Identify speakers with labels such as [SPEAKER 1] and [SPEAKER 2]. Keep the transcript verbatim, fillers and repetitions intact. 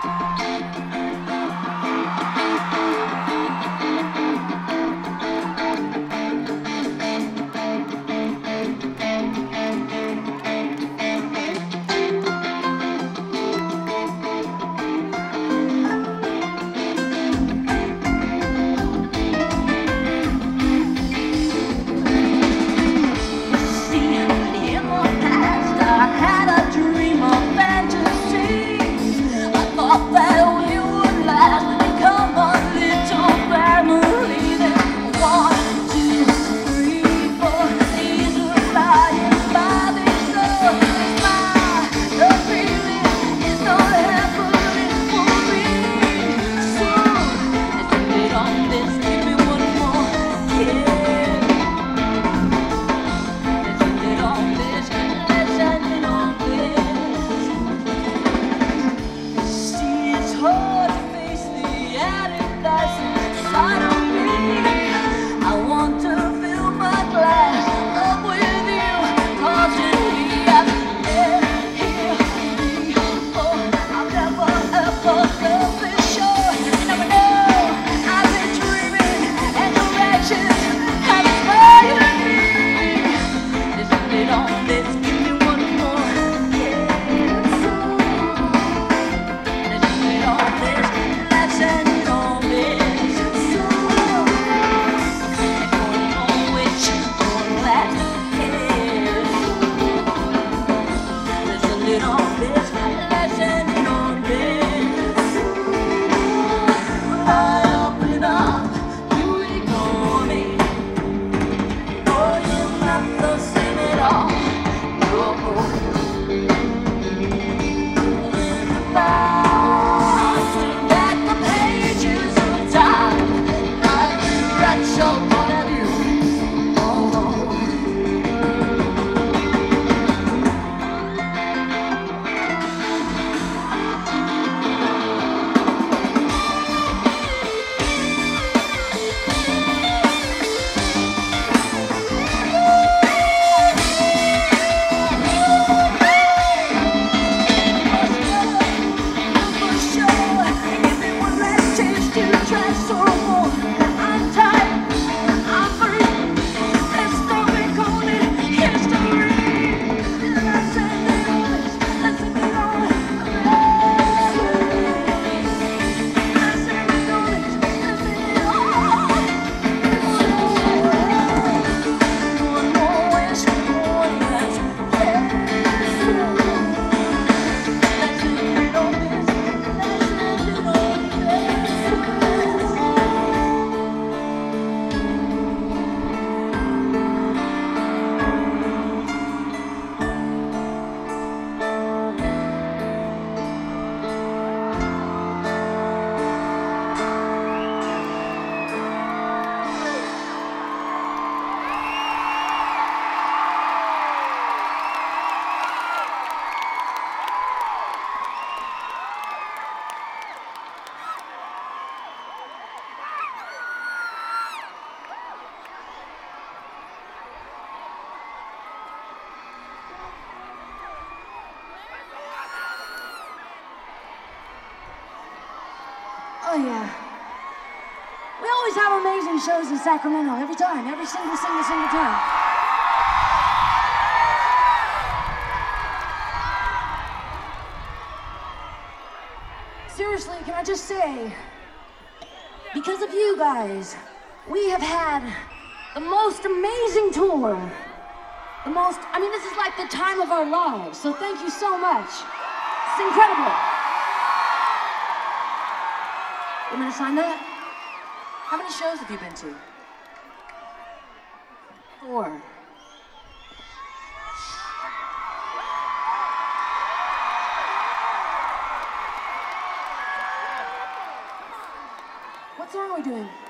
[SPEAKER 1] Oh, yeah. We always have amazing shows in Sacramento, every time, every single, single, single time. Seriously, can I just say, because of you guys, we have had the most amazing tour. The most, I mean, this is like the time of our lives, so thank you so much. It's incredible. You want me to sign that? How many shows have you been to? Four. What song are we doing?